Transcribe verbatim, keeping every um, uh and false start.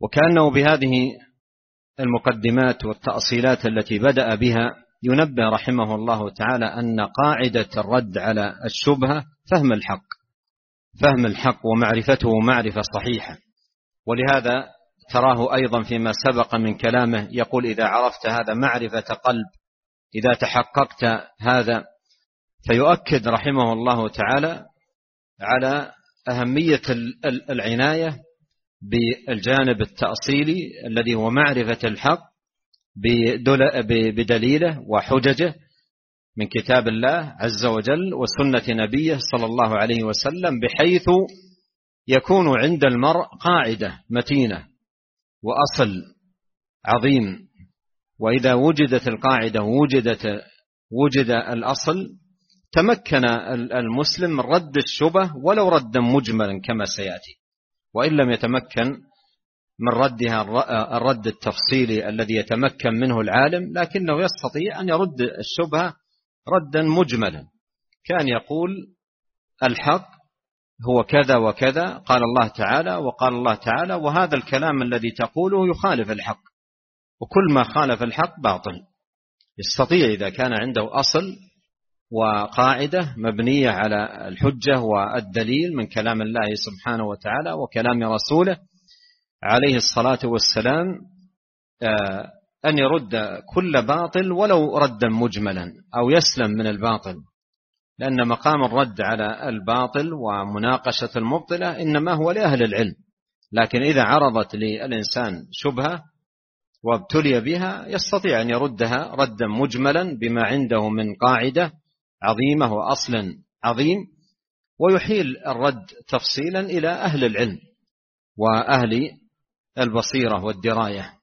وكأنه بهذه المقدمات والتأصيلات التي بدأ بها ينبه رحمه الله تعالى أن قاعدة الرد على الشبهة فهم الحق، فهم الحق ومعرفته معرفة صحيحة. ولهذا تراه أيضا فيما سبق من كلامه يقول: إذا عرفت هذا معرفة قلب، إذا تحققت هذا. فيؤكد رحمه الله تعالى على أهمية العناية بالجانب التأصيلي الذي هو معرفة الحق بدليله وحججه من كتاب الله عز وجل وسنة نبيه صلى الله عليه وسلم، بحيث يكون عند المرء قاعدة متينة وأصل عظيم. وإذا وجدت القاعدة وجدت وجد الأصل، تمكن المسلم من رد الشبه ولو ردا مجملا كما سيأتي، وإن لم يتمكن من ردها الرد التفصيلي الذي يتمكن منه العالم، لكنه يستطيع أن يرد الشبهة ردا مجملا، كان يقول: الحق هو كذا وكذا، قال الله تعالى وقال الله تعالى، وهذا الكلام الذي تقوله يخالف الحق، وكل ما خالف الحق باطل. يستطيع إذا كان عنده أصل وقاعدة مبنية على الحجة والدليل من كلام الله سبحانه وتعالى وكلام رسوله عليه الصلاة والسلام، أن يرد كل باطل ولو ردا مجملا أو يسلم من الباطل، لأن مقام الرد على الباطل ومناقشة المبطلة إنما هو لأهل العلم. لكن إذا عرضت للإنسان شبهة وابتلي بها، يستطيع أن يردها ردا مجملا بما عنده من قاعدة عظيمة وأصل عظيم، ويحيل الرد تفصيلا إلى أهل العلم وأهل البصيرة والدراية.